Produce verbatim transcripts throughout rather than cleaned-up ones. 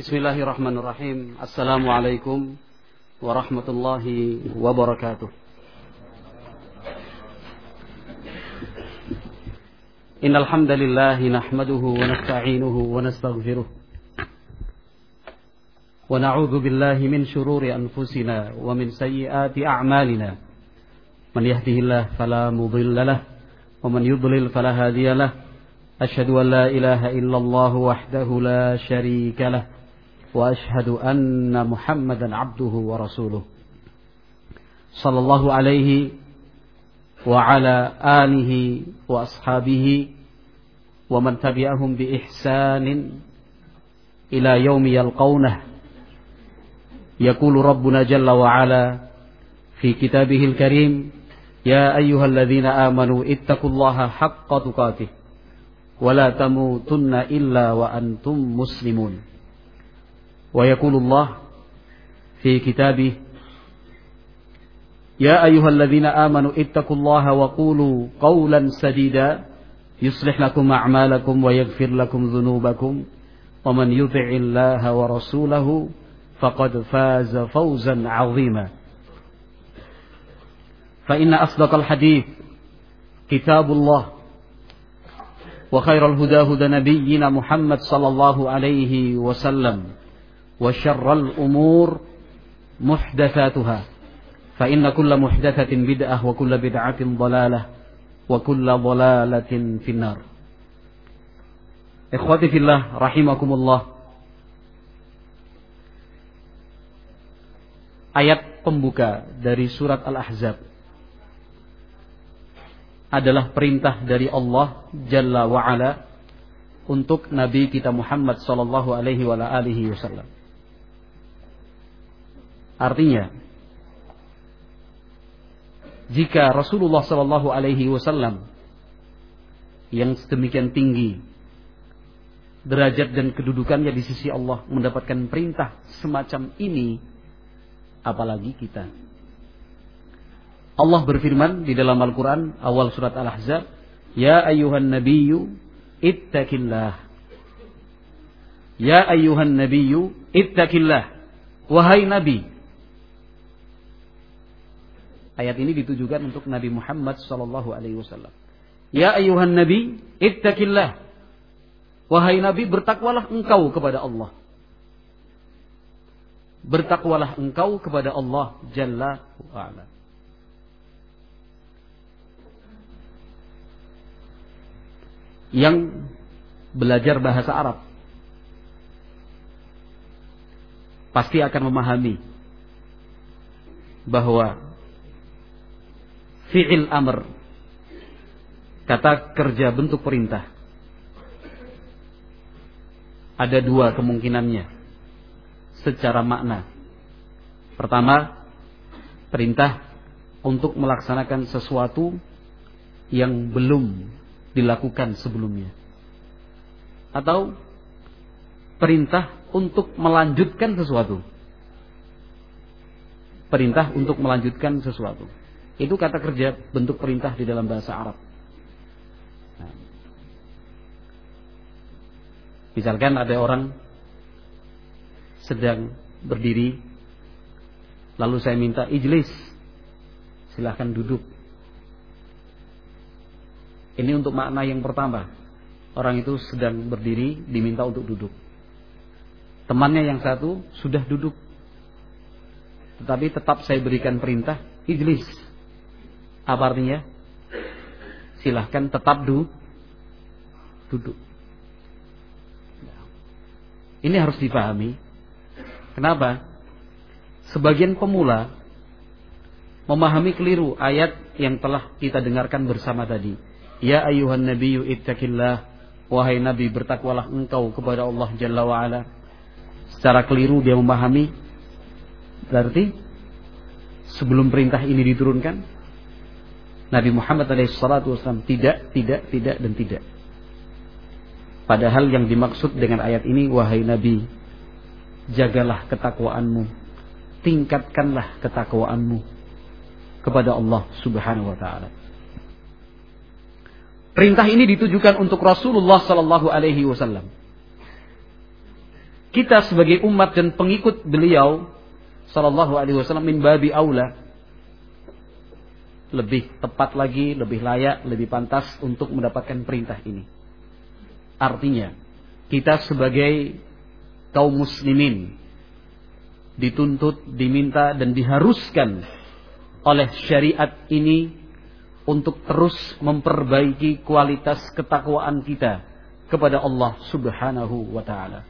Bismillahirrahmanirrahim. Assalamualaikum warahmatullahi wabarakatuh. Innal hamdalillah nahmaduhu wa nasta'inuhu wa nastaghfiruh. Wa na'udzu billahi min shururi anfusina wa min sayyiati a'malina. Man yahdihillahu fala mudilla lahu wa man yudlil fala hadiya lahu. Asyhadu an la ilaha illallah wahdahu la syarika lahu. Wa ashhadu anna Muhammadan abduhu wa rasuluh. Sallallahu alaihi wa ala alihi wa ashabihi wa man tabi'ahum bi ihsanin ila yaumi yalqawnah. Yaqulu Rabbuna jalla wa ala fi kitabihil karim, ya ayyuhalladzina amanu ittaqullaha haqqa tuqatih wa la tamutunna illa wa antum muslimun. Wa yaqulullah fi kitabih, ya ayyuhalladzina amanu ittaqullaha wa qulu qawlan sadida yuslih lakum a'malakum wa yaghfir lakum dhunubakum wa man yuti'illaha wa rasulahu faqad faza fawzan 'azima. Fa inna asdaqal hadits kitabullah wa khairal huda huda nabiyyina Muhammad sallallahu alaihi wasallam. Wa syarrul umur muhdatsatuha fa inna kulla muhdatsatin bid'ah wa kulla bid'atin dhalalah wa kulla dhalalatin finnar. Ikhwati fillah rahimakumullah. Ayat pembuka dari surat Al-Ahzab adalah perintah dari Allah Jalla wa Ala untuk Nabi kita Muhammad sallallahu alaihi wa alihi wasallam. Artinya, jika Rasulullah sallallahu alaihi wasallam yang sedemikian tinggi derajat dan kedudukannya di sisi Allah mendapatkan perintah semacam ini, apalagi kita. Allah berfirman di dalam Al-Quran awal surat Al-Ahzab, ya ayyuhan nabiyyu ittaqillah. Ya ayyuhan nabiyyu ittaqillah. Wahai Nabi. Ayat ini ditujukan untuk Nabi Muhammad sallallahu alaihi wasallam. Ya ayyuhan nabi ittaqillah. Wahai Nabi, bertakwalah engkau kepada Allah. Bertakwalah engkau kepada Allah Jalla wa Ala. Yang belajar bahasa Arab pasti akan memahami bahwa fi'il amr, kata kerja bentuk perintah, ada dua kemungkinannya secara makna. Pertama, perintah untuk melaksanakan sesuatu yang belum dilakukan sebelumnya, atau perintah untuk melanjutkan sesuatu. Perintah untuk melanjutkan sesuatu. Itu kata kerja bentuk perintah di dalam bahasa Arab. Nah, misalkan ada orang sedang berdiri, lalu saya minta ijlis, silahkan duduk. Ini untuk makna yang pertama. Orang itu sedang berdiri, diminta untuk duduk. Temannya yang satu sudah duduk, tetapi tetap saya berikan perintah ijlis. Apa artinya? Silahkan tetap du, duduk. Ini harus dipahami. Kenapa? Sebagian pemula memahami keliru ayat yang telah kita dengarkan bersama tadi. Ya ayyuhan nabiyyu ittaqillah. Wahai Nabi, bertakwalah engkau kepada Allah Jalla wa Ala. Secara keliru dia memahami. Berarti sebelum perintah ini diturunkan, Nabi Muhammad shallallahu alaihi wasallam tidak, tidak, tidak, dan tidak. Padahal yang dimaksud dengan ayat ini, wahai Nabi, jagalah ketakwaanmu, tingkatkanlah ketakwaanmu kepada Allah Subhanahu wa Ta'ala. Perintah ini ditujukan untuk Rasulullah Sallallahu Alaihi Wasallam. kita sebagai umat dan pengikut beliau sallallahu alaihi wasallam min babi aula, lebih tepat lagi, lebih layak, lebih pantas untuk mendapatkan perintah ini. Artinya, kita sebagai kaum muslimin dituntut, diminta dan diharuskan oleh syariat ini untuk terus memperbaiki kualitas ketakwaan kita kepada Allah Subhanahu wa taala.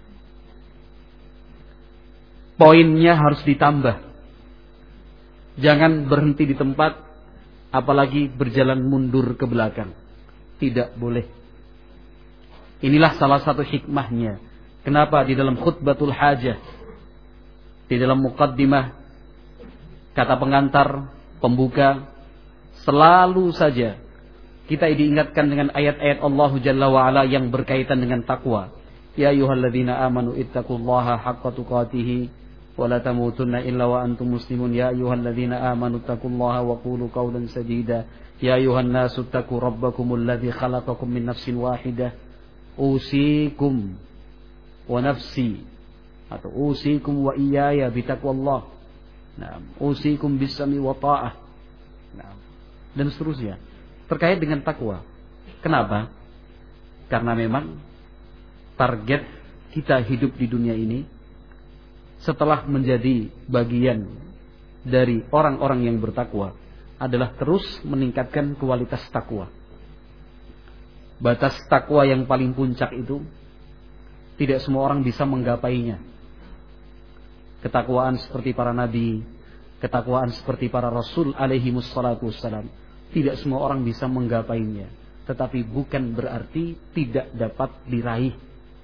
Poinnya harus ditambah. Jangan berhenti di tempat, apalagi berjalan mundur ke belakang. Tidak boleh. Inilah salah satu hikmahnya. Kenapa di dalam khutbatul hajah, di dalam muqaddimah, kata pengantar, pembuka, selalu saja kita diingatkan dengan ayat-ayat Allah Jalla wa'ala yang berkaitan dengan takwa. Ya ayyuhalladzina amanu ittaqullaha haqqa tuqatih wa la tamutunna illa wa antum muslimun. Ya ayyuhalladzina amanu ittaqullaha wa qulu qawlan sadida. Ya ayyuhan nasu ittaqu rabbakumul ladzi khalaqakum min nafsin wahidah. Usikum wa nafsi atau usikum wa iyaya bitaqwallah. Nah, usikum bis-sami wa ta'ah. Nah, dan seterusnya terkait dengan takwa. Kenapa? Karena memang target kita hidup di dunia ini setelah menjadi bagian dari orang-orang yang bertakwa adalah terus meningkatkan kualitas takwa. Batas takwa yang paling puncak itu tidak semua orang bisa menggapainya. Ketakwaan seperti para nabi, ketakwaan seperti para rasul alaihi wassalatu wassalam, tidak semua orang bisa menggapainya. Tetapi bukan berarti tidak dapat diraih.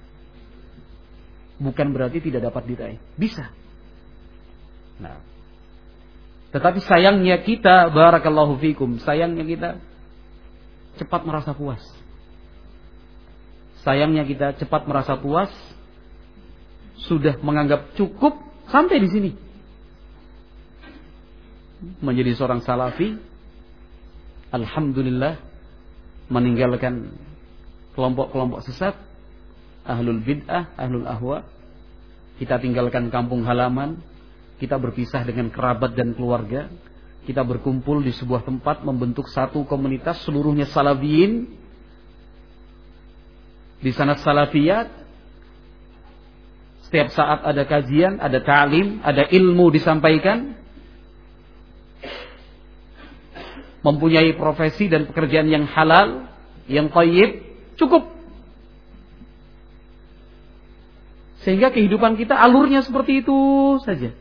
Bukan berarti tidak dapat diraih. Bisa. Nah, tetapi sayangnya kita, barakallahu fikum, sayangnya kita cepat merasa puas. Sayangnya kita cepat merasa puas, sudah menganggap cukup sampai di sini. Menjadi seorang salafi, alhamdulillah, meninggalkan kelompok-kelompok sesat, ahlul bid'ah, ahlul ahwa. Kita tinggalkan kampung halaman, kita berpisah dengan kerabat dan keluarga, kita berkumpul di sebuah tempat membentuk satu komunitas seluruhnya salafiyin. Di sana salafiyat. Setiap saat ada kajian, ada ta'lim, ada ilmu disampaikan. Mempunyai profesi dan pekerjaan yang halal, yang thayyib, cukup. Sehingga kehidupan kita alurnya seperti itu saja.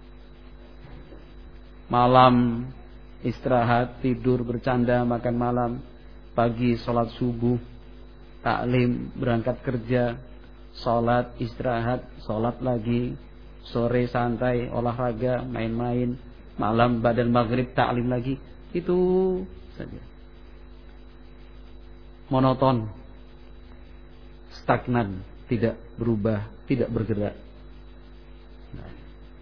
Malam istirahat, tidur, bercanda, makan malam. Pagi sholat subuh, taklim, berangkat kerja, sholat, istirahat, sholat lagi. Sore santai, olahraga, main-main. Malam badan maghrib, taklim lagi. Itu saja. Monoton, stagnan, tidak berubah, tidak bergerak. Nah,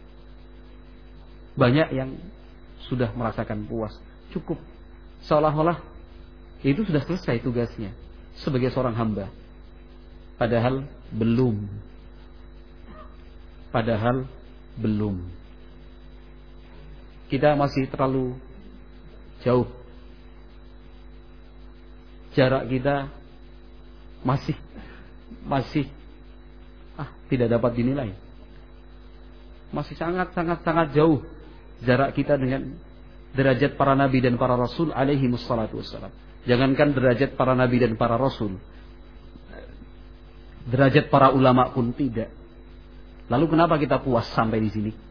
banyak yang sudah merasakan puas, cukup, seolah-olah itu sudah selesai tugasnya sebagai seorang hamba. Padahal belum. Padahal belum. Kita masih terlalu jauh. Jarak kita masih masih ah tidak dapat dinilai. Masih sangat sangat sangat jauh jarak kita dengan derajat para nabi dan para rasul alaihi wassalatu wassalam. Jangankan derajat para nabi dan para rasul, derajat para ulama pun tidak. Lalu kenapa kita puas sampai di sini?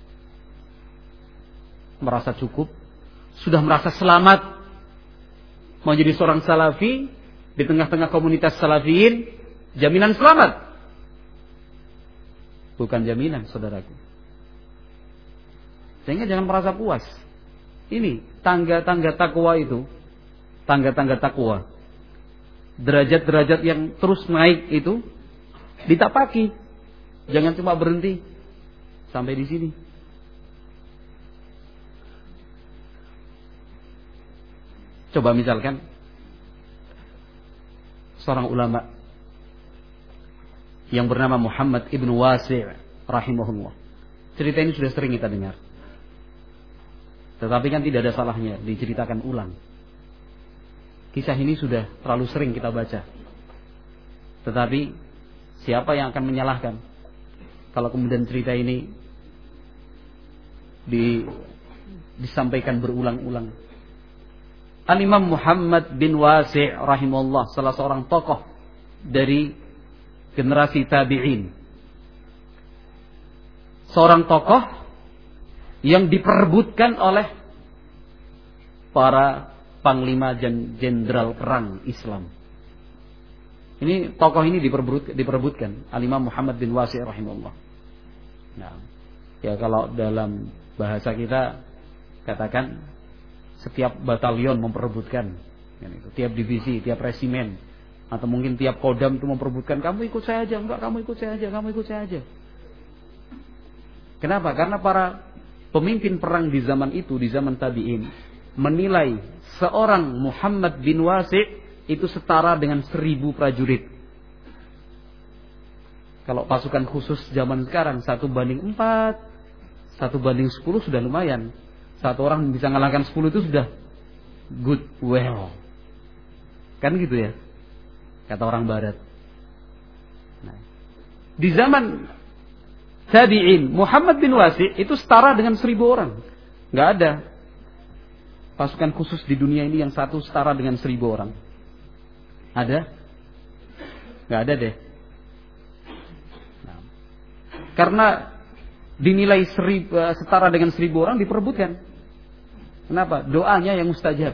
Merasa cukup, sudah merasa selamat menjadi seorang salafi di tengah-tengah komunitas salafiyin, jaminan selamat. Bukan jaminan, saudaraku. Sehingga jangan merasa puas. Ini tangga-tangga takwa itu, tangga-tangga takwa, derajat-derajat yang terus naik itu ditapaki. Jangan cuma berhenti sampai di sini. Coba misalkan seorang ulama yang bernama Muhammad ibn Wasi' rahimahullah. Cerita ini sudah sering kita dengar. Tetapi kan tidak ada salahnya diceritakan ulang. Kisah ini sudah terlalu sering kita baca. Tetapi siapa yang akan menyalahkan kalau kemudian cerita ini di, disampaikan berulang-ulang. Al-Imam Muhammad bin Wasi' rahimahullah, salah seorang tokoh dari generasi tabi'in. Seorang tokoh yang diperebutkan oleh para panglima dan jenderal perang Islam. Ini tokoh ini diperebut, diperebutkan Al-Imam Muhammad bin Wasi' rahimahullah. Nah, ya kalau dalam bahasa kita katakan setiap batalion memperebutkan, kan itu. Tiap divisi, tiap resimen, atau mungkin tiap kodam itu memperebutkan, kamu ikut saya aja, enggak kamu ikut saya aja, kamu ikut saya aja. Kenapa? Karena para pemimpin perang di zaman itu, di zaman tabi'in, menilai seorang Muhammad bin Wasi' itu setara dengan seribu prajurit. Kalau pasukan khusus zaman sekarang satu banding empat, satu banding sepuluh sudah lumayan. Satu orang bisa mengalahkan sepuluh itu sudah good, well. Kan gitu ya, kata orang barat. Nah, di zaman tabi'in, Muhammad bin Wasi' itu setara dengan seribu orang. Nggak ada pasukan khusus di dunia ini yang satu setara dengan seribu orang. Ada? Nggak ada deh. Nah, karena dinilai seribu, setara dengan seribu orang diperebutkan. Kenapa? Doanya yang mustajab.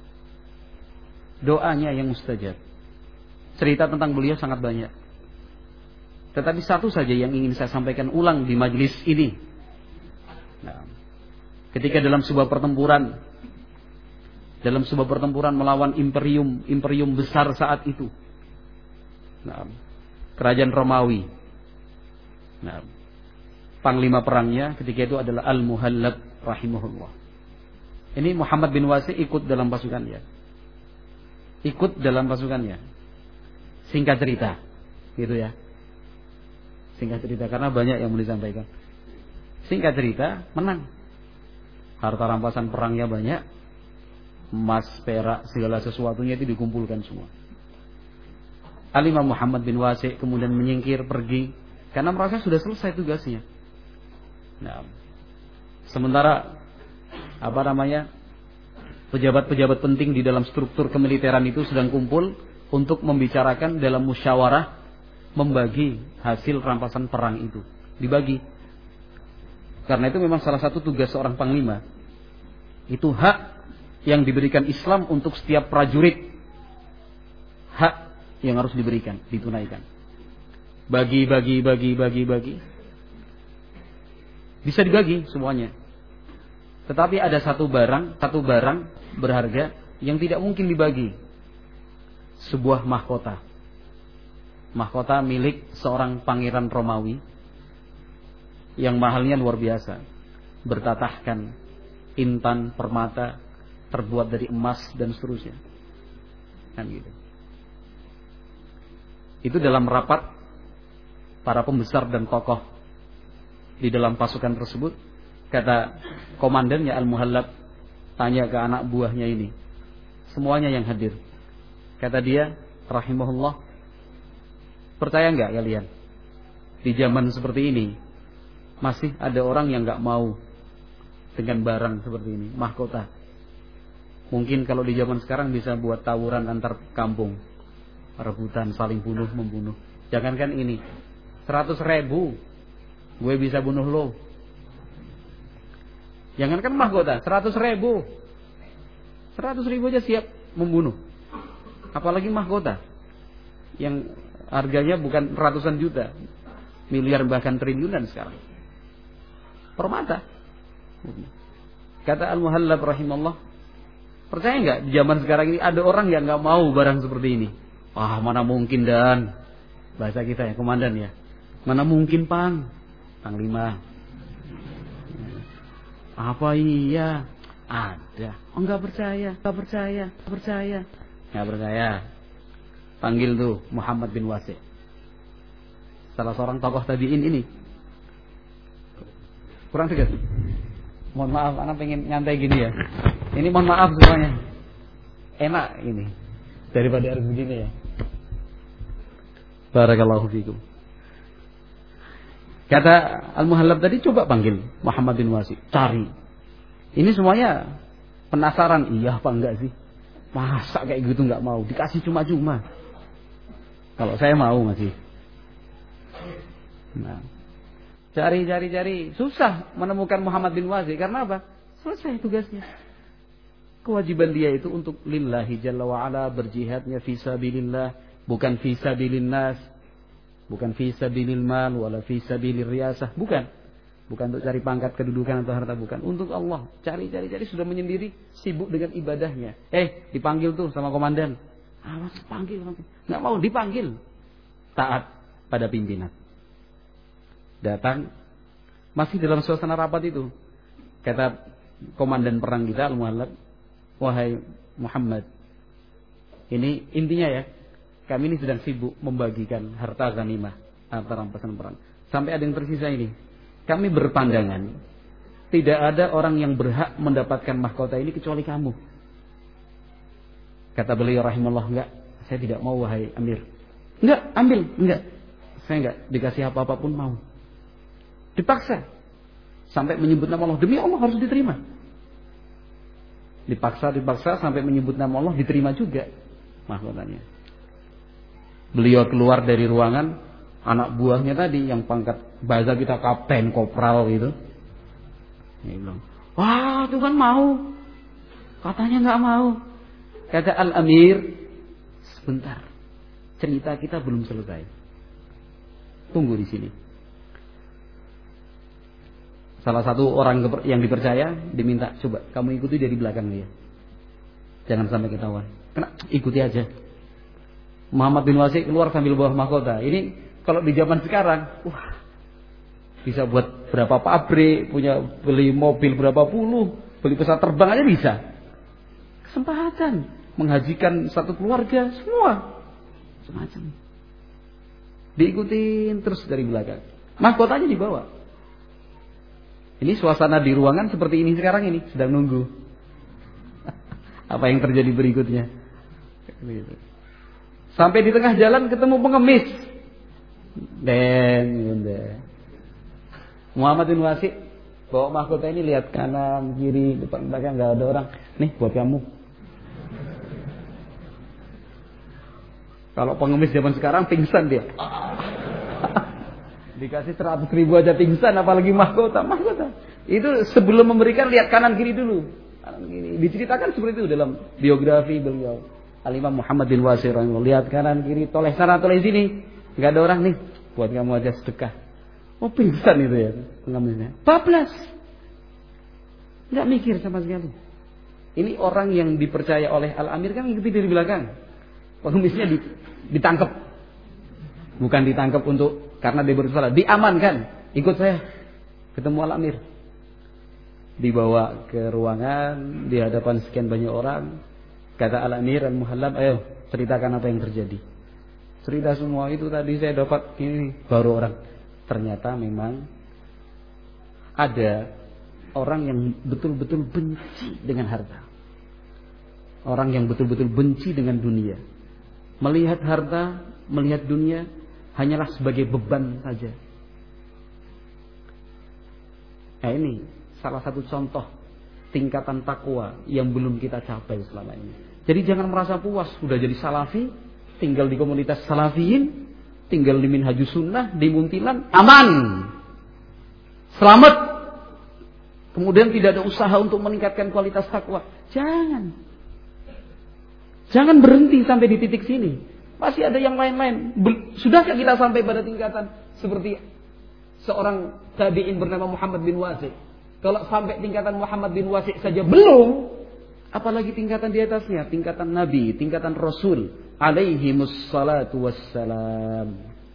Doanya yang mustajab. Cerita tentang beliau sangat banyak. Tetapi satu saja yang ingin saya sampaikan ulang di majelis ini. Nah, ketika dalam sebuah pertempuran, dalam sebuah pertempuran melawan imperium, imperium besar saat itu. Nah, kerajaan Romawi. Nah, panglima perangnya ketika itu adalah Al-Muhallab rahimahullah. Ini Muhammad bin Wasi' ikut dalam pasukannya. Ikut dalam pasukannya. Singkat cerita, gitu ya. Singkat cerita karena banyak yang mau disampaikan. Singkat cerita, menang. Harta rampasan perangnya banyak. Emas, perak, segala sesuatunya itu dikumpulkan semua. Al-Imam Muhammad bin Wasi' kemudian menyingkir pergi karena merasa sudah selesai tugasnya. Nah, sementara apa namanya, pejabat-pejabat penting di dalam struktur kemiliteran itu sedang kumpul untuk membicarakan dalam musyawarah membagi hasil rampasan perang itu. Dibagi. Karena itu memang salah satu tugas seorang panglima. Itu hak yang diberikan Islam untuk setiap prajurit. Hak yang harus diberikan, ditunaikan. Bagi, bagi, bagi, bagi, bagi. Bisa dibagi semuanya. Tetapi ada satu barang, satu barang berharga yang tidak mungkin dibagi. Sebuah mahkota. Mahkota milik seorang pangeran Romawi yang mahalnya luar biasa. Bertatahkan intan, permata, terbuat dari emas dan seterusnya. Kan gitu. Itu dalam rapat para pembesar dan tokoh di dalam pasukan tersebut. Kata komandannya Al-Muhallab, tanya ke anak buahnya ini, semuanya yang hadir. Kata dia, rahimahullah, percaya nggak kalian? Di zaman seperti ini masih ada orang yang nggak mau dengan barang seperti ini, mahkota. Mungkin kalau di zaman sekarang bisa buat tawuran antar kampung, rebutan, saling bunuh membunuh. Jangankan ini, seratus ribu gue bisa bunuh lo. Jangankan mahkota, seratus ribu. Seratus ribu aja siap membunuh. Apalagi mahkota. Yang harganya bukan ratusan juta. Miliar bahkan triliunan sekarang. Permata. Kata Al-Muhallab rahimahullah, percaya nggak di zaman sekarang ini ada orang yang nggak mau barang seperti ini? Wah, mana mungkin Dan. Bahasa kita ya, komandan ya. Mana mungkin Pang. Panglima. Apa iya? Ada. Oh enggak percaya, enggak percaya, enggak percaya. Enggak percaya. Panggil tuh Muhammad bin Wasi'. salah seorang tokoh tabi'in ini. Kurang dekat. Mohon maaf, anak pengen nyantai gini ya. Ini mohon maaf semuanya. Enak ini daripada harus begini ya. Barakallahu fikum. Kata Al-Muhallab tadi, coba panggil Muhammad bin Wasi, cari. Ini semuanya penasaran, iya apa enggak sih? Masa kayak gitu enggak mau, dikasih cuma-cuma. Kalau saya mau masih. Nah, cari cari cari susah menemukan Muhammad bin Wasi. Karena apa? Selesai tugasnya. Kewajiban dia itu untuk lillahi jalla wa ala, berjihadnya fi sabilillah, bukan fi sabilin nas, bukan fi sabilil mal wala fi sabilir riyasah, bukan. Bukan untuk cari pangkat, kedudukan atau harta, bukan. Untuk Allah. Cari cari cari sudah menyendiri, sibuk dengan ibadahnya. Eh, dipanggil tuh sama komandan. Awas panggil, panggil. Nggak mau dipanggil. Taat pada pimpinan. Datang, masih dalam suasana rapat itu. Kata komandan perang kita, Al-Muhallab, wahai Muhammad, ini intinya ya, kami ini sedang sibuk membagikan harta ghanimah atau rampasan perang. Sampai ada yang tersisa ini. Kami berpandangan, tidak ada orang yang berhak mendapatkan mahkota ini kecuali kamu. Kata beliau rahimahullah, enggak, saya tidak mau wahai Amir. Enggak, ambil, enggak. Saya enggak dikasih apa-apa pun mau. Dipaksa. Sampai menyebut nama Allah, demi Allah harus diterima. Dipaksa, dipaksa sampai menyebut nama Allah, diterima juga mahkotanya. Beliau keluar dari ruangan, anak buahnya tadi yang pangkat bahasa kita kapten, kopral gitu. Dia bilang, wah itu kan mau. Katanya nggak mau. Kata Al-Amir, sebentar, cerita kita belum selesai. Tunggu di sini. Salah satu orang yang dipercaya diminta, coba kamu ikuti dari belakang dia. Jangan sampai ketahuan. Kena, ikuti aja. Muhammad bin Wasi keluar sambil bawa mahkota. Ini kalau di zaman sekarang, wah, bisa buat berapa pabrik, punya beli mobil berapa puluh, beli pesawat terbang aja bisa. Kesempatan menghajikan satu keluarga semua, semacam. Diikutin terus dari belakang. Mahkotanya dibawa. Ini suasana di ruangan seperti ini sekarang ini, sedang nunggu apa yang terjadi berikutnya. Sampai di tengah jalan ketemu pengemis. Dan Muhammad bin Wasi bawa mahkota ini, lihat kanan, kiri, depan, belakang, nggak ada orang. Nih buat kamu. Kalau pengemis zaman sekarang pingsan dia. Dikasih seratus ribu aja pingsan, apalagi mahkota. Mahkota itu sebelum memberikan lihat kanan kiri dulu. Kanan kiri. Diceritakan seperti itu dalam biografi beliau. Al-Imam Muhammad bin Wasi rahimahullah. Lihat kanan kiri, toleh sana, toleh sini. Gak ada orang nih, buat kamu aja sedekah. Oh pingsan itu ya pengemisnya. bablas. Gak mikir sama sekali. Ini orang yang dipercaya oleh Al-Amir kan ngikuti dari belakang. Pengemisnya ditangkap. Bukan ditangkap untuk karena dia bersalah, diamankan. Ikut saya ketemu Al-Amir. Dibawa ke ruangan di hadapan sekian banyak orang. Kata Al-Amir Al-Muhallab, ayo ceritakan apa yang terjadi. Cerita semua itu tadi saya dapat ini, baru orang. Ternyata memang ada orang yang betul-betul benci dengan harta. Orang yang betul-betul benci dengan dunia. Melihat harta, melihat dunia hanyalah sebagai beban saja. Nah ini salah satu contoh tingkatan takwa yang belum kita capai selama ini. Jadi jangan merasa puas sudah jadi salafi, tinggal di komunitas salafiyin, tinggal di Minhajus Sunnah, di Muntilan, aman, selamat. Kemudian tidak ada usaha untuk meningkatkan kualitas takwa. Jangan, jangan berhenti sampai di titik sini. Masih ada yang lain-lain. Sudahkah kita sampai pada tingkatan seperti seorang tabi'in bernama Muhammad bin Wasi? Kalau sampai tingkatan Muhammad bin Wasi saja belum, apalagi tingkatan di atasnya, tingkatan Nabi, tingkatan Rasul alaihimus salatu wassalam.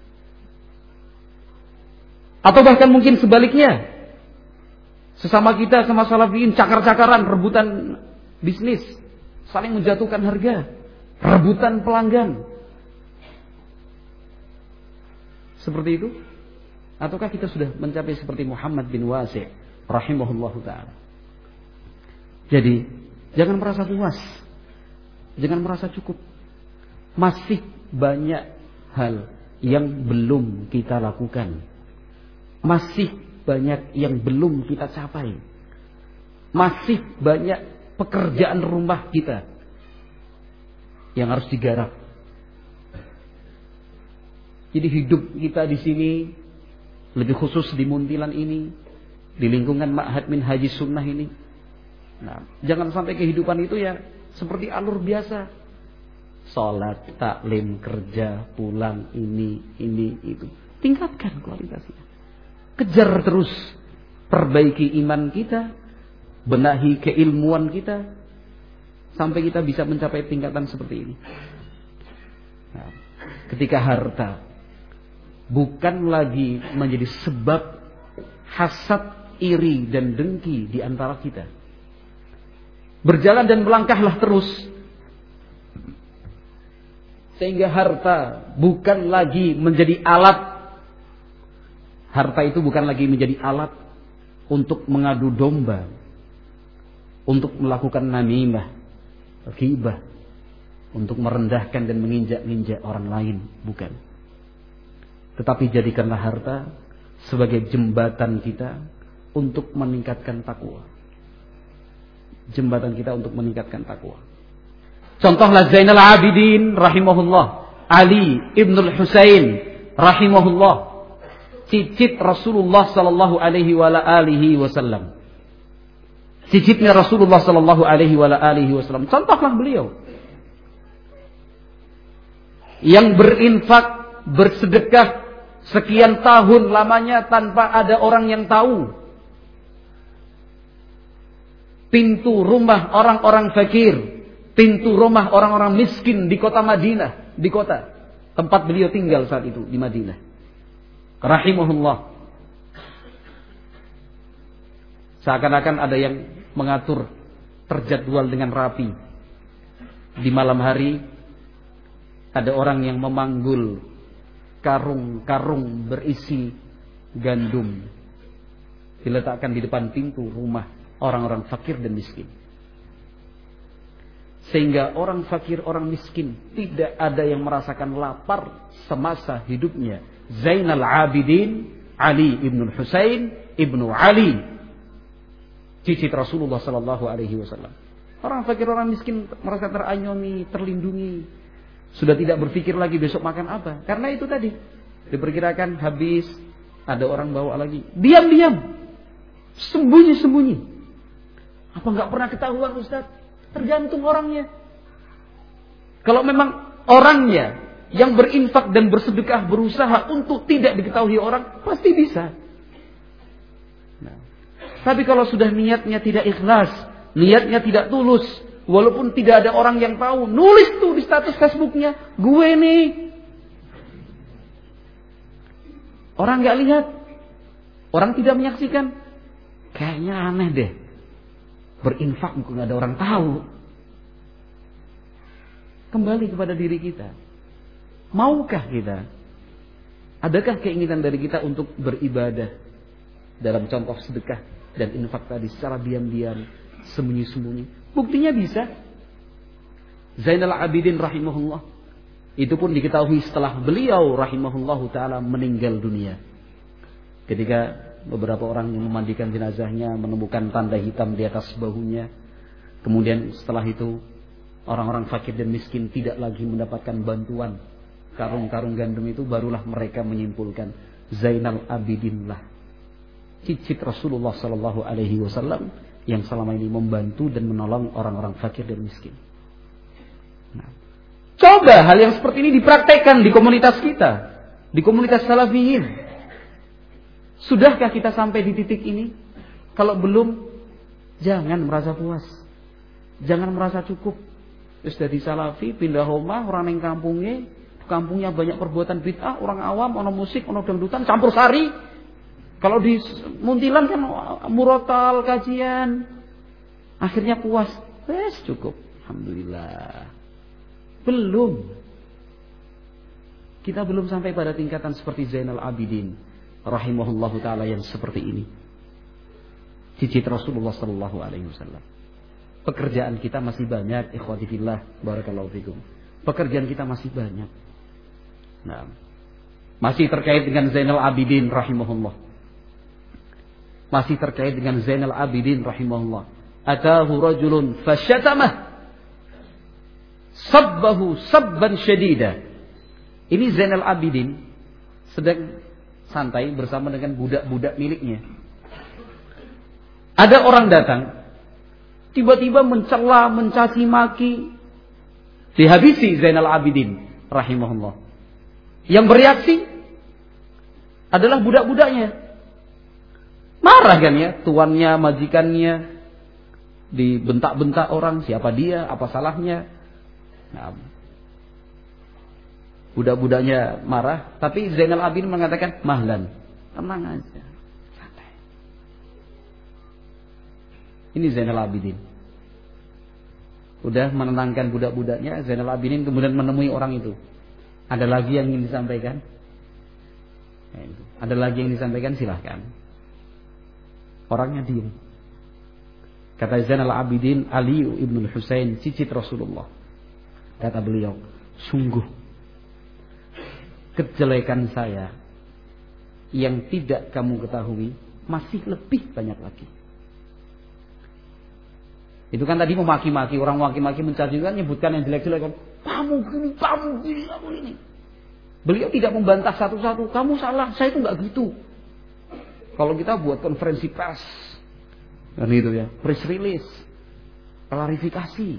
Atau bahkan mungkin sebaliknya, sesama kita sama salafiyin cakar-cakaran, rebutan bisnis, saling menjatuhkan harga, rebutan pelanggan. seperti itu? Ataukah kita sudah mencapai seperti Muhammad bin Wasi' rahimahullahu ta'ala? Jadi jangan merasa puas, jangan merasa cukup. Masih banyak hal yang belum kita lakukan, masih banyak yang belum kita capai, masih banyak pekerjaan rumah kita yang harus digarap. Jadi hidup kita di sini, lebih khusus di Muntilan ini, di lingkungan Ma'had Minhajis Sunnah ini, nah, jangan sampai kehidupan itu ya seperti alur biasa. Salat, taklim, kerja, pulang, ini, ini, itu. Tingkatkan kualitasnya. Kejar terus, perbaiki iman kita, benahi keilmuan kita, sampai kita bisa mencapai tingkatan seperti ini. Nah, ketika harta bukan lagi menjadi sebab hasad, iri, dan dengki di antara kita, berjalan dan melangkahlah terus, sehingga harta bukan lagi menjadi alat. Harta itu bukan lagi menjadi alat untuk mengadu domba, untuk melakukan namimah, ghibah, untuk merendahkan dan menginjak-injak orang lain, bukan. Tetapi jadikanlah harta sebagai jembatan kita untuk meningkatkan takwa. Jembatan kita untuk meningkatkan takwa. Contohlah Zainal Abidin rahimahullah, Ali ibnul Husain rahimahullah, cicit Rasulullah sallallahu alaihi wa alihi wasallam. Cicitnya Rasulullah sallallahu alaihi wa alihi wasallam. Contohlah beliau yang berinfak, bersedekah sekian tahun lamanya tanpa ada orang yang tahu. Pintu rumah orang-orang fakir, pintu rumah orang-orang miskin di kota Madinah, di kota tempat beliau tinggal saat itu di Madinah. Rahimahullah. Seakan-akan ada yang mengatur terjadwal dengan rapi. Di malam hari ada orang yang memanggul karung-karung berisi gandum, diletakkan di depan pintu rumah orang-orang fakir dan miskin. Sehingga orang fakir, orang miskin tidak ada yang merasakan lapar semasa hidupnya Zainal Abidin Ali ibn Husain ibnu Ali, cicit Rasulullah sallallahu alaihi wasallam. Orang fakir, orang miskin merasa teranyoni, terlindungi. Sudah tidak berpikir lagi besok makan apa. Karena itu tadi, diperkirakan habis, ada orang bawa lagi. Diam-diam, sembunyi-sembunyi. Apa nggak pernah ketahuan Ustaz? Tergantung orangnya. Kalau memang orangnya yang berinfak dan bersedekah berusaha untuk tidak diketahui orang, pasti bisa. Nah, tapi kalau sudah niatnya tidak ikhlas, niatnya tidak tulus, walaupun tidak ada orang yang tahu, nulis tuh di status Facebooknya, gue nih. Orang nggak lihat, orang tidak menyaksikan, kayaknya aneh deh. Berinfak nggak ada orang tahu. Kembali kepada diri kita. Maukah kita? Adakah keinginan dari kita untuk beribadah dalam contoh sedekah dan infak tadi secara diam-diam, sembunyi-sembunyi? Buktinya bisa. Zainal Abidin rahimahullah, itu pun diketahui setelah beliau rahimahullahu ta'ala meninggal dunia. Ketika beberapa orang yang memandikan jenazahnya menemukan tanda hitam di atas bahunya. Kemudian setelah itu orang-orang fakir dan miskin tidak lagi mendapatkan bantuan karung-karung gandum itu, barulah mereka menyimpulkan Zainal Abidin lah cicit Rasulullah sallallahu alaihi wasallam yang selama ini membantu dan menolong orang-orang fakir dan miskin. Nah, coba hal yang seperti ini dipraktekkan di komunitas kita, di komunitas salafiyin. Sudahkah kita sampai di titik ini? Kalau belum, jangan merasa puas, jangan merasa cukup. Terus dari salafi pindah rumah, orang yang kampungnya, kampungnya banyak perbuatan bid'ah, orang awam, ono musik, ono dangdutan, campur sari. Kalau di Muntilan kan murotal kajian, akhirnya puas, wes cukup, alhamdulillah. Belum. Kita belum sampai pada tingkatan seperti Zainal Abidin rahimahullahu taala yang seperti ini. Cicit Rasulullah sallallahu alaihi wasallam. Pekerjaan kita masih banyak, ikhwati fillah, barakallahu fikum. Pekerjaan kita masih banyak. Nah, masih terkait dengan Zainal Abidin rahimahullah. Masih terkait dengan Zainal Abidin rahimahullah. Atahu rajulun fasyatamah sabbahu sabban syadida. Ini Zainal Abidin sedang santai bersama dengan budak-budak miliknya. Ada orang datang, tiba-tiba mencela, mencaci maki, dihabisi Zainal Abidin rahimahullah. Yang bereaksi adalah budak-budaknya. Marah kan ya, tuannya, majikannya, dibentak-bentak orang, siapa dia, apa salahnya. Nah, budak-budaknya marah, tapi Zainal Abidin mengatakan, mahlan, tenang aja, santai. Ini Zainal Abidin. Udah menenangkan budak-budaknya, Zainal Abidin kemudian menemui orang itu. Ada lagi yang ingin disampaikan? Ada lagi yang disampaikan, silahkan. Orangnya diam. Kata Zainal Abidin, Ali ibn Husain, cicit Rasulullah. Kata beliau, sungguh kejelekan saya yang tidak kamu ketahui masih lebih banyak lagi. Itu kan tadi memaki-maki, orang maki-maki mencaci kan, nyebutkan yang jelek-jelek kan, kamu gini, kamu gini, kamu ini. Beliau tidak membantah satu-satu, kamu salah, saya itu nggak gitu. Kalau kita buat konferensi pers, kan itu ya, press release, klarifikasi.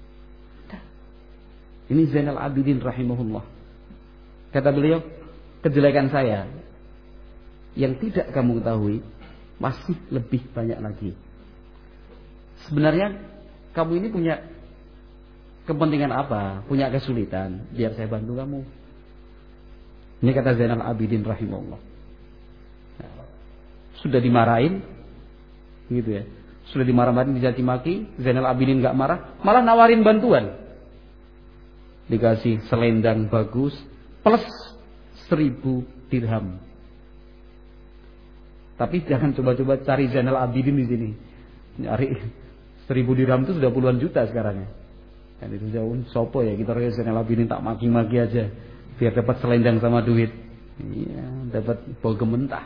Ini Zainal Abidin rahimahullah. Kata beliau, kejelekan saya yang tidak kamu ketahui masih lebih banyak lagi. Sebenarnya kamu ini punya kepentingan apa? Punya kesulitan, biar saya bantu kamu. Ini kata Zainal Abidin rahimahullah. Nah, sudah dimarahin, gitu ya. Sudah dimarah-marahin, dicaci maki, Zainal Abidin nggak marah, malah nawarin bantuan. Dikasih selendang bagus plus seribu dirham. Tapi jangan coba-coba cari Zainal Abidin di sini. Nyari seribu dirham itu sudah puluhan juta sekarang ya. Dan itu jauh sopo ya, kita rasa Zainal Abidin tak maki-maki aja biar dapat selendang sama duit. Iya, dapat bogem mentah.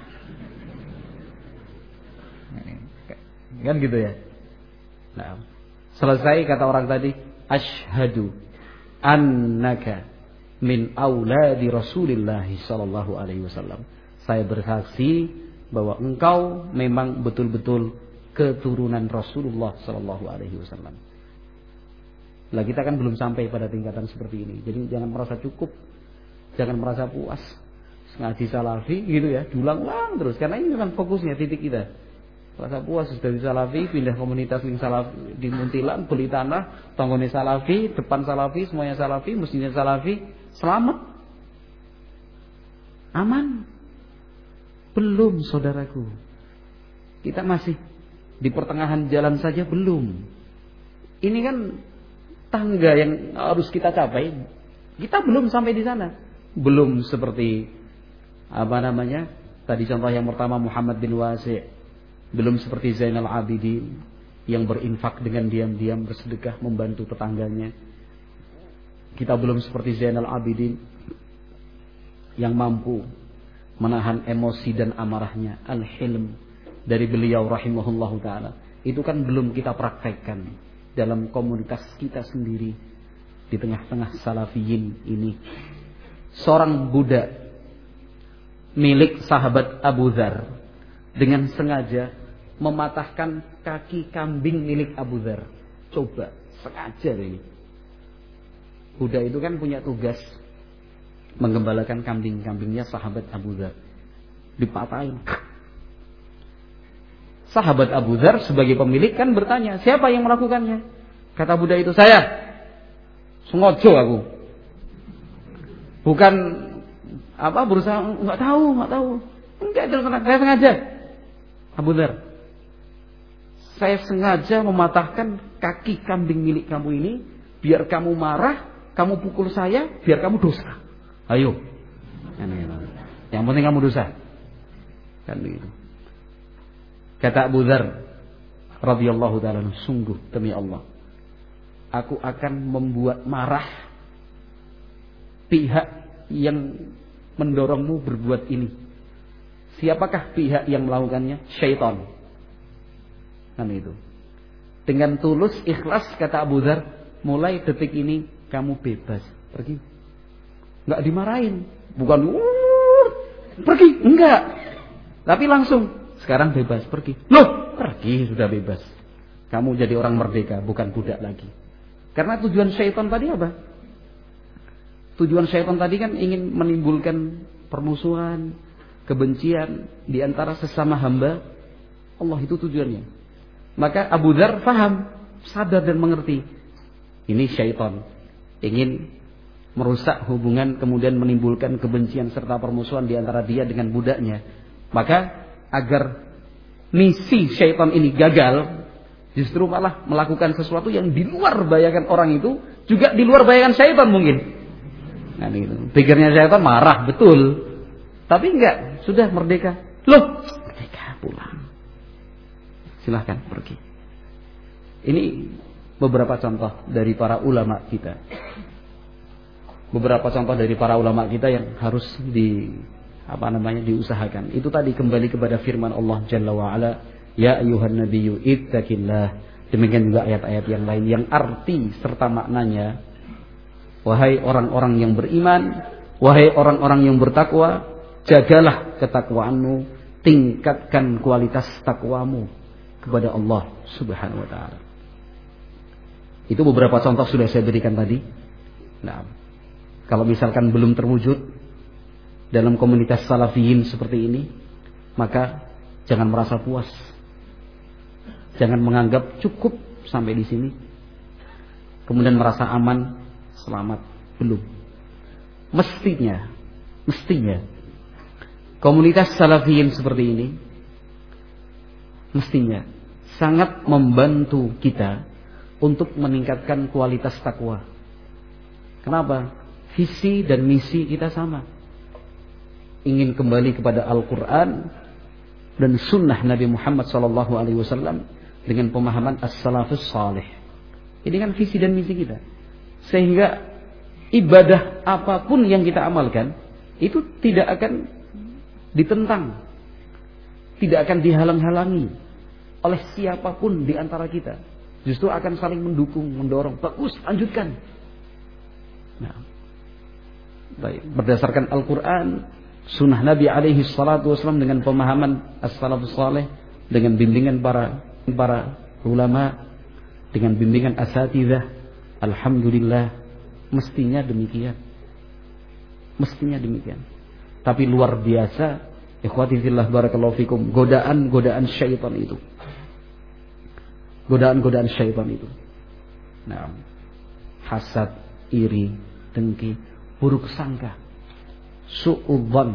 Kan gitu ya. Nah, selesai kata orang tadi, asyhadu annaka min auladi Rasulillah sallallahu alaihi wasallam. Saya bersaksi bahwa engkau memang betul-betul keturunan Rasulullah sallallahu alaihi wasallam. Lah kita kan belum sampai pada tingkatan seperti ini. Jadi jangan merasa cukup, jangan merasa puas. Ngaji salafi gitu ya, diulang-ulang terus karena ini memang fokusnya titik kita. Merasa puas sudah di salafi, pindah komunitas yang salafi di Muntilan, beli tanah, tanggone salafi, depan salafi, semuanya salafi, mesinnya salafi. Selamat, aman. Belum saudaraku. Kita masih di pertengahan jalan saja belum. Ini kan tangga yang harus kita capai. Kita belum sampai di sana. Belum seperti apa namanya? Tadi contoh yang pertama Muhammad bin Wasi'. Belum seperti Zainal Abidin yang berinfak dengan diam-diam, bersedekah, membantu tetangganya. Kita belum seperti Zainal Abidin yang mampu menahan emosi dan amarahnya, al-hilm dari beliau rahimahullahu ta'ala. Itu kan belum kita praktekkan dalam komunitas kita sendiri di tengah-tengah salafiyin ini. Seorang budak milik sahabat Abu Dzar dengan sengaja mematahkan kaki kambing milik Abu Dzar. Coba, sengaja ini. Budak itu kan punya tugas menggembalakan kambing-kambingnya sahabat Abu Dzar. Dipatahin. Sahabat Abu Dzar sebagai pemilik kan bertanya, siapa yang melakukannya? Kata budak itu, saya. Sengojo aku. Bukan apa berusaha, enggak tahu, enggak tahu. Enggak, saya sengaja. Abu Dzar, saya sengaja mematahkan kaki kambing milik kamu ini biar kamu marah, kamu pukul saya, biar kamu dosa. Ayo, Kan gitu. Yang penting kamu dosa. Kan begitu. Kata Abu Dzar radhiyallahu taala, sungguh demi Allah, aku akan membuat marah pihak yang mendorongmu berbuat ini. Siapakah pihak yang melakukannya? Syaitan. Kan itu. Dengan tulus ikhlas kata Abu Dzar, mulai detik ini kamu bebas, pergi. Enggak dimarahin, bukan pergi, enggak. Tapi langsung, sekarang bebas, pergi. Loh, pergi, sudah bebas. Kamu jadi orang merdeka, bukan budak lagi. Karena tujuan syaitan tadi apa? Tujuan syaitan tadi kan ingin menimbulkan permusuhan, kebencian di antara sesama hamba Allah, itu tujuannya. Maka Abu Dzar paham, sadar dan mengerti. Ini syaitan ingin merusak hubungan, kemudian menimbulkan kebencian serta permusuhan di antara dia dengan budaknya. Maka agar misi syaitan ini gagal, justru malah melakukan sesuatu yang di luar bayangan orang itu, juga di luar bayangan syaitan mungkin. Nah, gitu. Pikirnya syaitan marah, betul. Tapi enggak, sudah merdeka. Loh, merdeka pulang. Silahkan pergi. Ini beberapa contoh dari para ulama kita. Beberapa contoh dari para ulama kita yang harus di apa namanya diusahakan. Itu tadi kembali kepada firman Allah Jalla wa Ala, ya ayyuhan nabiyyu ittaqillah. Demikian juga ayat-ayat yang lain yang arti serta maknanya, wahai orang-orang yang beriman, wahai orang-orang yang bertakwa, jagalah ketakwaanmu, tingkatkan kualitas takwamu kepada Allah Subhanahu wa taala. Itu beberapa contoh sudah saya berikan tadi. Nah, kalau misalkan belum terwujud dalam komunitas salafiyin seperti ini, maka jangan merasa puas. Jangan menganggap cukup sampai di sini, kemudian merasa aman, selamat. Belum. Mestinya, mestinya komunitas salafiyin seperti ini mestinya sangat membantu kita untuk meningkatkan kualitas takwa. Kenapa? Visi dan misi kita sama. Ingin kembali kepada Al-Quran dan Sunnah Nabi Muhammad shallallahu alaihi wasallam dengan pemahaman as-salafus salih. Ini kan visi dan misi kita. Sehingga ibadah apapun yang kita amalkan itu tidak akan ditentang, tidak akan dihalang-halangi oleh siapapun di antara kita. Justru akan saling mendukung, mendorong. Bagus, lanjutkan. Nah, baik. Berdasarkan Al-Quran, Sunnah Nabi alaihi salatu wasallam dengan pemahaman as-salafus salih, dengan bimbingan para para ulama, dengan bimbingan asatidzah, alhamdulillah, mestinya demikian. Mestinya demikian. Tapi luar biasa, ikhwati fillah barakallahu fikum, godaan-godaan syaitan itu. Godaan-godaan syaitan itu. Nah, hasad, iri, dengki, buruk sangka, su'udzan,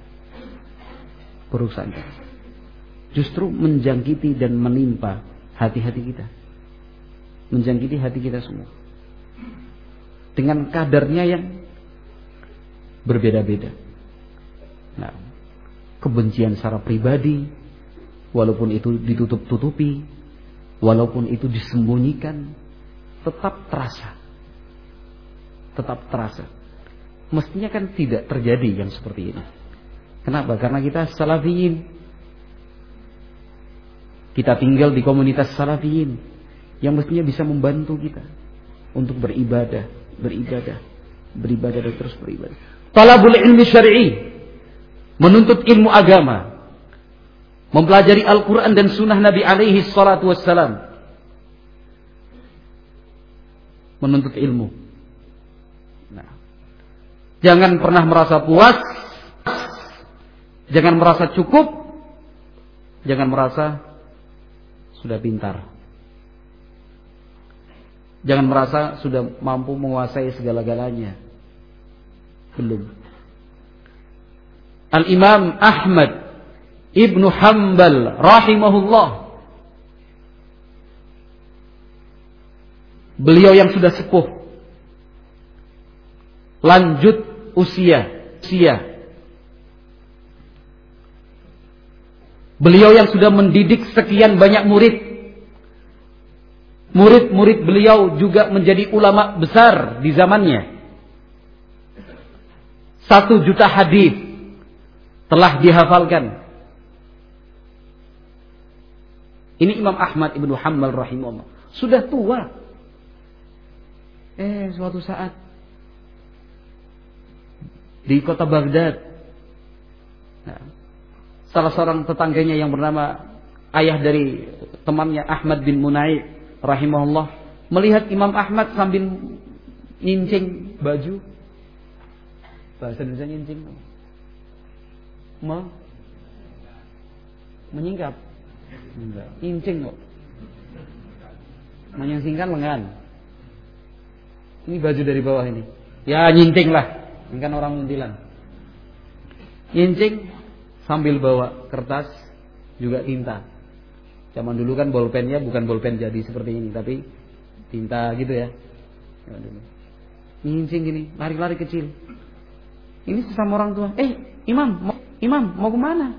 buruk sangka, justru menjangkiti dan menimpa hati-hati kita, menjangkiti hati kita semua dengan kadarnya yang berbeda-beda. Nah, kebencian secara pribadi, walaupun itu ditutup-tutupi, walaupun itu disembunyikan, tetap terasa. Tetap terasa. Mestinya kan tidak terjadi yang seperti ini. Kenapa? Karena kita salafiyin. Kita tinggal di komunitas salafiyin yang mestinya bisa membantu kita untuk beribadah, beribadah, beribadah dan terus beribadah. Talabul ilmi syar'i, menuntut ilmu agama, mempelajari Al-Quran dan Sunnah Nabi alaihi salatu wassalam, menuntut ilmu. Nah, jangan pernah merasa puas, jangan merasa cukup, jangan merasa sudah pintar, jangan merasa sudah mampu menguasai segala-galanya. Belum. Al-Imam Ahmad Ibnu Hanbal rahimahullah, beliau yang sudah sepuh, lanjut usia, usia Beliau yang sudah mendidik sekian banyak murid. Murid-murid beliau juga menjadi ulama besar di zamannya. Satu juta hadis telah dihafalkan. Ini Imam Ahmad Ibnu Hanbal rahimahullah. Sudah tua. Eh, suatu saat di kota Baghdad, nah, salah seorang tetangganya yang bernama ayah dari temannya Ahmad bin Munai rahimahullah melihat Imam Ahmad sambil nyincing baju. Bahasa Indonesia nyincing. Mau menyingkap. Enggak. Nyincing kok. Menyingsingkan lengan. Ini baju dari bawah ini. Ya nyinting lah. Ini kan orang muntilan. Nyincing sambil bawa kertas juga tinta. Zaman dulu kan bolpennya bukan bolpen jadi seperti ini, tapi tinta gitu ya. Nyincing gini, lari-lari kecil. Ini sesama orang tua. Eh, Imam, mau, Imam mau kemana?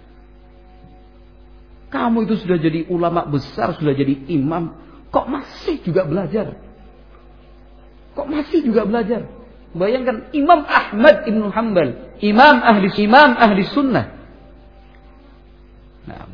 Kamu itu sudah jadi ulama besar, sudah jadi imam, kok masih juga belajar? Kok masih juga belajar? Bayangkan Imam Ahmad Ibnu Hanbal, imam ahli imam ahli sunnah. Nah,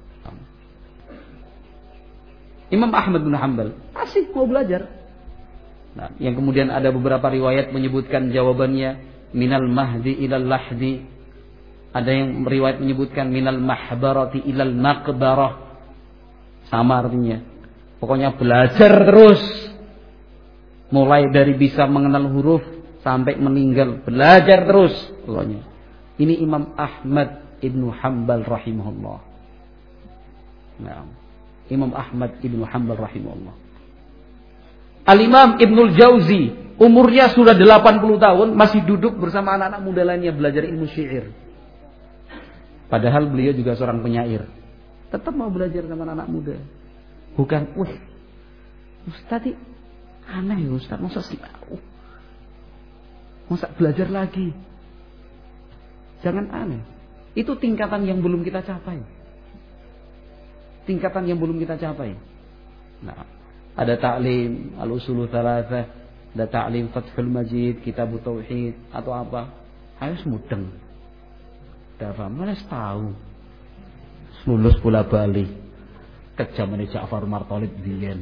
Imam Ahmad bin Hanbal masih mau belajar. Nah, yang kemudian ada beberapa riwayat menyebutkan jawabannya minal mahdi ilal lahdi. Ada yang riwayat menyebutkan minal mahbarati ilal maqbarah. Sama artinya. Pokoknya belajar terus. Mulai dari bisa mengenal huruf sampai meninggal, belajar terus pokoknya. Ini Imam Ahmad Ibnu Hanbal rahimahullah. Nah, Imam Ahmad Ibnu Hanbal rahimahullah. Al-Imam Ibnul Jauzi umurnya sudah delapan puluh tahun masih duduk bersama anak-anak muda lainnya belajar ilmu syair. Padahal beliau juga seorang penyair. Tetap mau belajar sama anak muda. Bukan, wah, Ustaz ini aneh ya Ustaz, masa sih uh, masa belajar lagi. Jangan aneh. Itu tingkatan yang belum kita capai. Tingkatan yang belum kita capai. Nah, ada ta'lim al-usulu thalathah, ada ta'lim Fathul Majid, Kitabut Tauhid atau apa. Harus mudeng. Dafa mana tahu lulus bola balik kejamane Ja'far Martolid biyen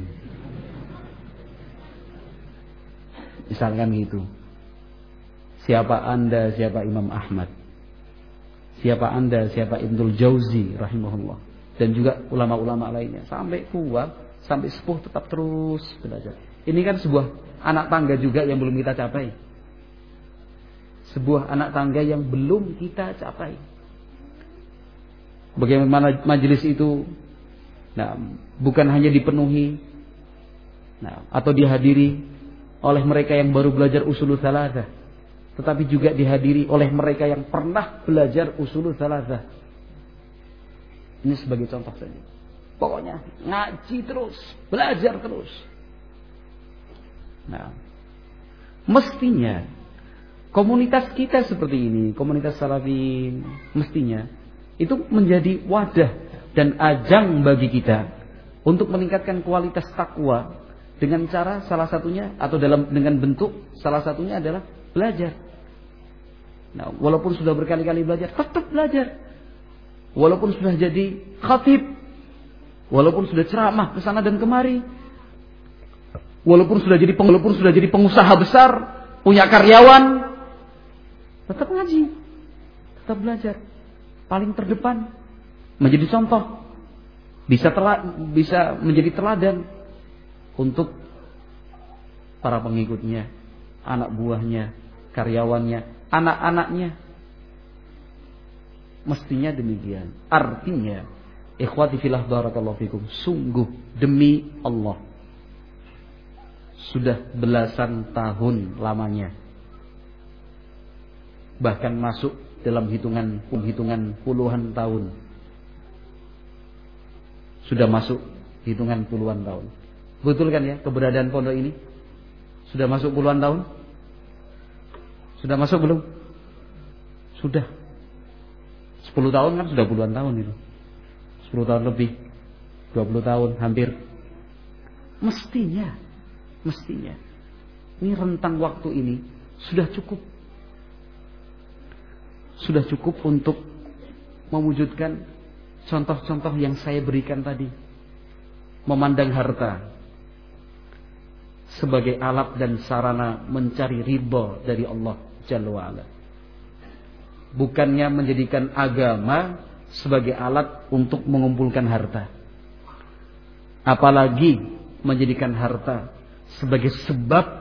misalkan gitu. Siapa anda, siapa Imam Ahmad, siapa anda, siapa Ibnul Jauzi rahimahullah, dan juga ulama-ulama lainnya sampai tua, sampai sepuh tetap terus belajar. Ini kan sebuah anak tangga juga yang belum kita capai. Sebuah anak tangga yang belum kita capai. Bagaimana majelis itu nah, bukan hanya dipenuhi nah, atau dihadiri oleh mereka yang baru belajar usulul thalathah, tetapi juga dihadiri oleh mereka yang pernah belajar usulul thalathah. Ini sebagai contoh saja. Pokoknya ngaji terus, belajar terus. Nah, mestinya komunitas kita seperti ini, komunitas salafin, mestinya itu menjadi wadah dan ajang bagi kita untuk meningkatkan kualitas takwa dengan cara salah satunya atau dalam dengan bentuk salah satunya adalah belajar. Nah, walaupun sudah berkali-kali belajar, tetap belajar. Walaupun sudah jadi khatib, walaupun sudah ceramah ke sana dan kemari, walaupun sudah jadi walaupun sudah jadi pengusaha besar, punya karyawan, tetap ngaji, tetap belajar, paling terdepan, menjadi contoh, bisa tela, bisa menjadi teladan untuk para pengikutnya, anak buahnya, karyawannya, anak-anaknya. Mestinya demikian. Artinya, ikhwati fillah barakallahu fikum, sungguh demi Allah, sudah belasan tahun lamanya, bahkan masuk dalam hitungan hitungan puluhan tahun, sudah masuk hitungan puluhan tahun. Betul kan ya keberadaan pondok ini? Sudah masuk puluhan tahun? Sudah masuk belum? Sudah. Sepuluh tahun kan sudah puluhan tahun itu. sepuluh tahun lebih, dua puluh tahun hampir. Mestinya, mestinya ini rentang waktu ini sudah cukup. Sudah cukup untuk mewujudkan contoh-contoh yang saya berikan tadi. Memandang harta sebagai alat dan sarana mencari ridha dari Allah Jalla wa'ala. Bukannya menjadikan agama sebagai alat untuk mengumpulkan harta. Apalagi menjadikan harta sebagai sebab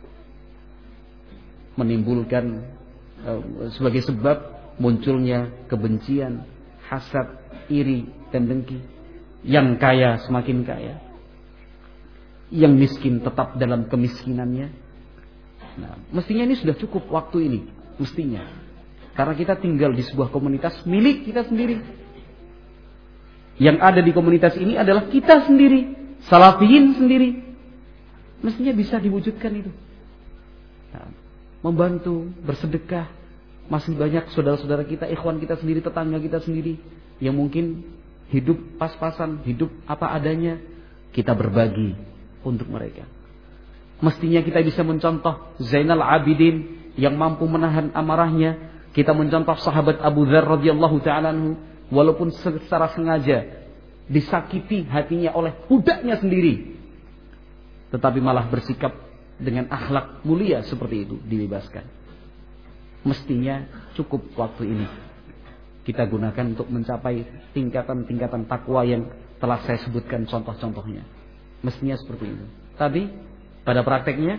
menimbulkan sebagai sebab munculnya kebencian, hasad, iri dan dengki. Yang kaya semakin kaya, yang miskin tetap dalam kemiskinannya. Nah, mestinya ini sudah cukup waktu ini, mestinya. Karena kita tinggal di sebuah komunitas milik kita sendiri. Yang ada di komunitas ini adalah kita sendiri, salafiyin sendiri. Mestinya bisa diwujudkan itu. Nah, membantu, bersedekah. Masih banyak saudara-saudara kita, ikhwan kita sendiri, tetangga kita sendiri yang mungkin hidup pas-pasan, hidup apa adanya. Kita berbagi untuk mereka. Mestinya kita bisa mencontoh Zainal Abidin yang mampu menahan amarahnya. Kita mencontoh sahabat Abu Dzar radhiyallahu ta'ala anhu, walaupun secara sengaja disakiti hatinya oleh budaknya sendiri, tetapi malah bersikap dengan akhlak mulia seperti itu, dibebaskan. Mestinya cukup waktu ini kita gunakan untuk mencapai tingkatan-tingkatan takwa yang telah saya sebutkan contoh-contohnya. Mestinya seperti itu. Tapi pada prakteknya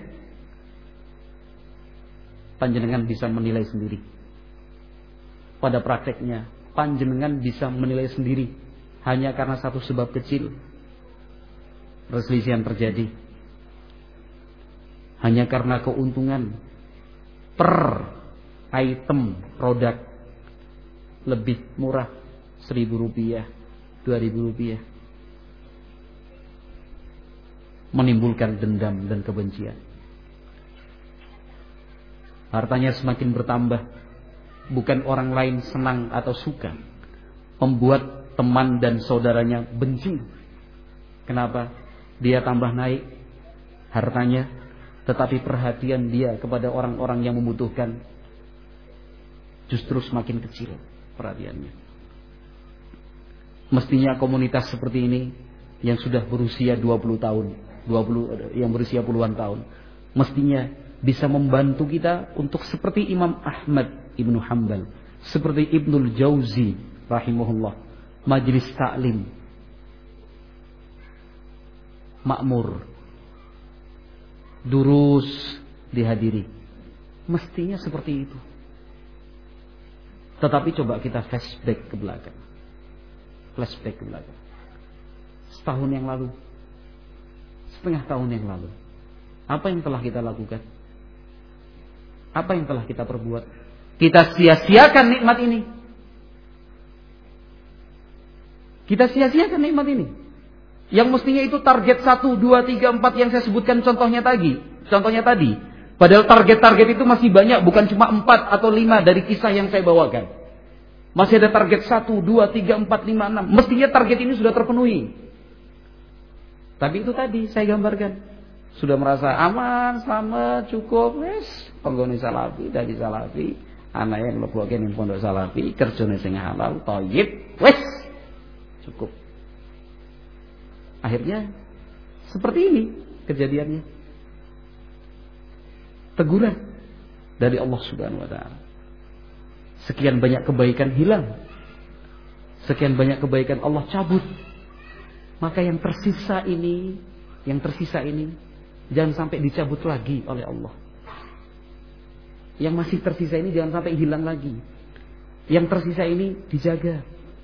panjenengan bisa menilai sendiri. Pada prakteknya panjenengan bisa menilai sendiri. Hanya karena satu sebab kecil perselisihan terjadi. Hanya karena keuntungan per item produk lebih murah, seribu rupiah, dua ribu rupiah, menimbulkan dendam dan kebencian. Hartanya semakin bertambah, bukan orang lain senang atau suka, membuat teman dan saudaranya benci. Kenapa? Dia tambah naik hartanya, tetapi perhatian dia kepada orang-orang yang membutuhkan justru semakin kecil perhatiannya. Mestinya komunitas seperti ini yang sudah berusia dua puluh tahun, dua puluh yang berusia puluhan tahun, mestinya bisa membantu kita untuk seperti Imam Ahmad Ibnu Hanbal, seperti Ibnul Jauzi rahimahullah, majelis taklim makmur, durus dihadiri. Mestinya seperti itu. Tetapi coba kita flashback ke belakang. Flashback ke belakang. Setahun yang lalu, setengah tahun yang lalu, apa yang telah kita lakukan? Apa yang telah kita perbuat? Kita sia-siakan nikmat ini. Kita sia-siakan nikmat ini. Yang mestinya itu target satu, dua, tiga, empat yang saya sebutkan contohnya tadi. Contohnya tadi. Padahal target-target itu masih banyak, bukan cuma empat atau lima dari kisah yang saya bawakan. Masih ada target satu, dua, tiga, empat, lima, enam. Mestinya target ini sudah terpenuhi. Tapi itu tadi saya gambarkan. Sudah merasa aman, selamat, cukup, wes, penggone salafi, dadi salafi, anak yang mlebu ning pondok salafi, kerjane sing halal, thayyib, wes, cukup. Akhirnya seperti ini kejadiannya. Teguran dari Allah Subhanahu wa taala. Sekian banyak kebaikan hilang. Sekian banyak kebaikan Allah cabut. Maka yang tersisa ini, yang tersisa ini jangan sampai dicabut lagi oleh Allah. Yang masih tersisa ini jangan sampai hilang lagi. Yang tersisa ini dijaga.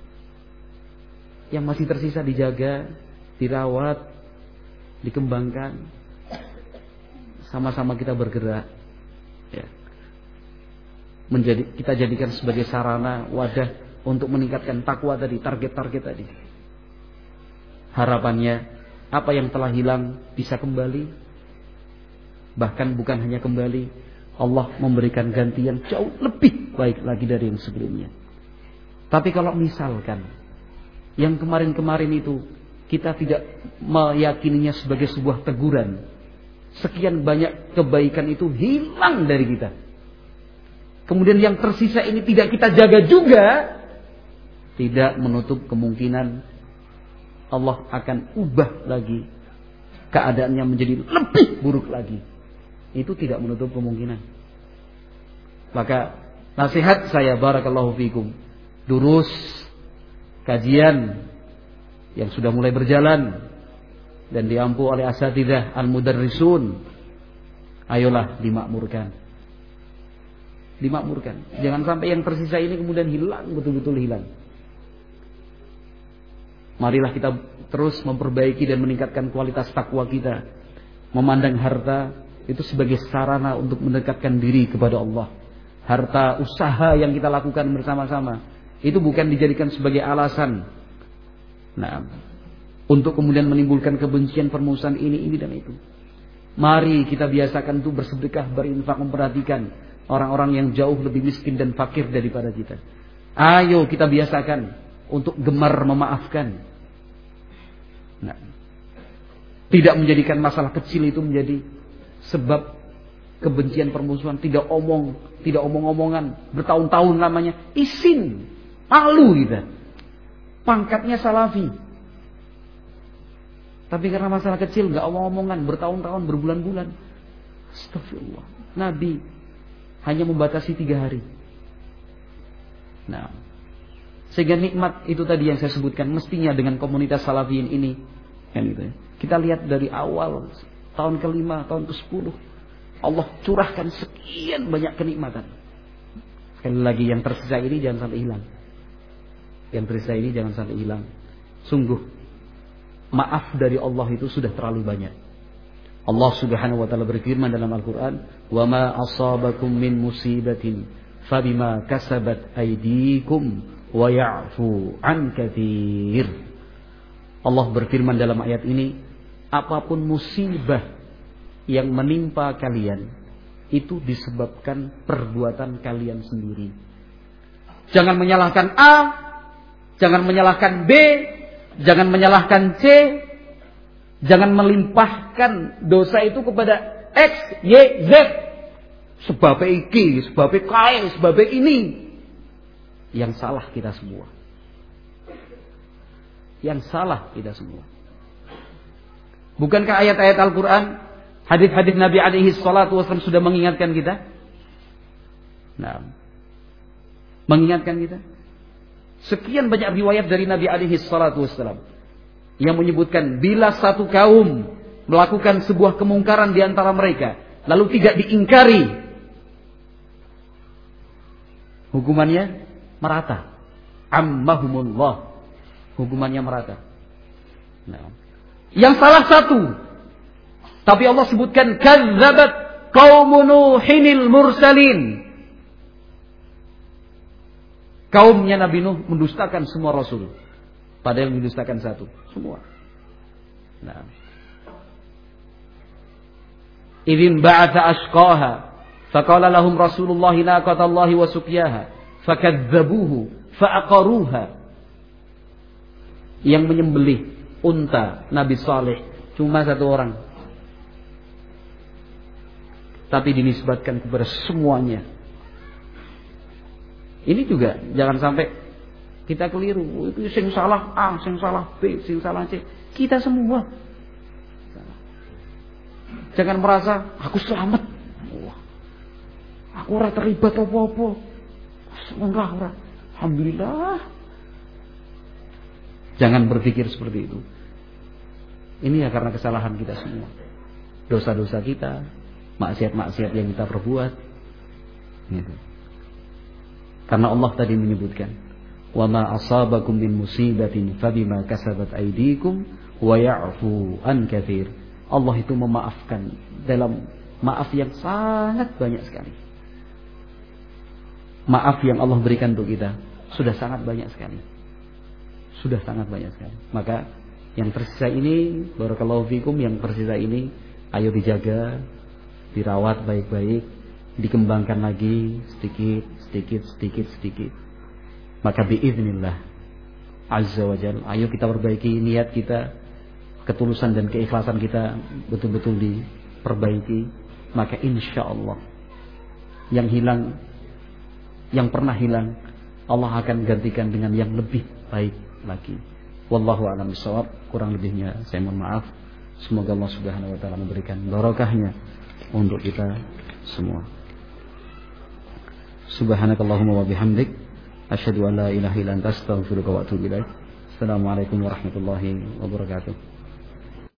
Yang masih tersisa dijaga, dirawat, dikembangkan. Sama-sama kita bergerak, ya. Menjadi kita jadikan sebagai sarana wadah untuk meningkatkan takwa tadi, target-target tadi. Harapannya apa yang telah hilang bisa kembali. Bahkan bukan hanya kembali, Allah memberikan ganti yang jauh lebih baik lagi dari yang sebelumnya. Tapi kalau misalkan Yang kemarin-kemarin itu kita tidak meyakininya sebagai sebuah teguran. Sekian banyak kebaikan itu hilang dari kita. Kemudian yang tersisa ini tidak kita jaga juga, tidak menutup kemungkinan Allah akan ubah lagi keadaannya menjadi lebih buruk lagi. Itu tidak menutup kemungkinan. Maka nasihat saya, barakallahu fikum, durus kajian yang sudah mulai berjalan dan diampu oleh asatidzah al-mudarrisun, ayolah dimakmurkan. Dimakmurkan. Jangan sampai yang tersisa ini kemudian hilang, betul-betul hilang. Marilah kita terus memperbaiki dan meningkatkan kualitas takwa kita. Memandang harta itu sebagai sarana untuk mendekatkan diri kepada Allah. Harta usaha yang kita lakukan bersama-sama itu bukan dijadikan sebagai alasan, nah, untuk kemudian menimbulkan kebencian, permusuhan ini, ini dan itu. Mari kita biasakan untuk bersedekah, berinfak, memperhatikan orang-orang yang jauh lebih miskin dan fakir daripada kita. Ayo kita biasakan untuk gemar memaafkan. Nah, tidak menjadikan masalah kecil itu menjadi sebab kebencian, permusuhan. Tidak omong, tidak omong-omongan bertahun-tahun lamanya. Isin, malu kita. Pangkatnya salafi. Tapi karena masalah kecil nggak omong-omongan bertahun-tahun, berbulan-bulan. Astagfirullah. Nabi hanya membatasi tiga hari. Nah, sehingga nikmat itu tadi yang saya sebutkan mestinya dengan komunitas salafiyin ini, kan gitu ya. Kita lihat dari awal tahun kelima, tahun ke sepuluh, Allah curahkan sekian banyak kenikmatan. Sekali lagi, yang tersisa ini jangan sampai hilang. Yang tersisa ini jangan sampai hilang. Sungguh maaf dari Allah itu sudah terlalu banyak. Allah Subhanahu wa taala berfirman dalam Al-Qur'an, "Wa ma asabakum min musibatin fabima kasabat aydikum wa ya'fu an katsir." Allah berfirman dalam ayat ini, apapun musibah yang menimpa kalian itu disebabkan perbuatan kalian sendiri. Jangan menyalahkan A, jangan menyalahkan B, jangan menyalahkan C, jangan melimpahkan dosa itu kepada X, Y, Z. Sebab iki, sebab kae, sebab ini. Yang salah kita semua. Yang salah kita semua. Bukankah ayat-ayat Al-Quran, hadis-hadis Nabi alaihi salatu wasallam sudah mengingatkan kita? Nah, mengingatkan kita. Sekian banyak riwayat dari Nabi alaihi salatu wasallam yang menyebutkan bila satu kaum melakukan sebuah kemungkaran di antara mereka lalu tidak diingkari, hukumannya merata. Ammahumullah, hukumannya merata. Nah, yang salah satu, tapi Allah sebutkan kazzabat qaumun Nuhinil mursalin. Kaumnya Nabi Nuh mendustakan semua rasul. Padahal mendustakan satu, semua. Nah, idzin ba'atha ashqaha faqala lahum Rasulullah naqatallahi wa suqyaha fakadzabuhu fa'aqaruha. Yang menyembelih unta Nabi Saleh cuma satu orang, tapi dinisbatkan kepada semuanya. Ini juga jangan sampai kita keliru. Itu sing salah A, sing salah B, sing salah C. Kita semua. Jangan merasa aku selamat. Wah, aku ora terlibat apa-apa. Enggak, ora. Alhamdulillah. Jangan berpikir seperti itu. Ini ya karena kesalahan kita semua. Dosa-dosa kita, maksiat-maksiat yang kita perbuat. Gitu. Karena Allah tadi menyebutkan, wa ma asabakum min musibatin fabima kasabat aydikum wa ya'fu an katsir. Allah itu memaafkan dalam maaf yang sangat banyak sekali. Maaf yang Allah berikan untuk kita sudah sangat banyak sekali. Sudah sangat banyak sekali. Maka yang tersisa ini, barakallahu fikum, yang tersisa ini ayo dijaga, dirawat baik-baik, dikembangkan lagi sedikit, sedikit, sedikit, sedikit. Maka biiznillah Azza wa Jalla. Ayo kita perbaiki niat kita, ketulusan dan keikhlasan kita betul-betul diperbaiki. Maka insya Allah yang hilang, yang pernah hilang, Allah akan gantikan dengan yang lebih baik lagi. Wallahu a'lam bishawab. Kurang lebihnya saya mohon maaf. Semoga Allah Subhanahu wa taala memberikan barakahnya untuk kita semua. Subhanakallahumma wa bihamdik, asyhadu an la ilaha illa anta, astaghfiruka wa atubu ilaik. Assalamualaikum warahmatullahi wabarakatuh.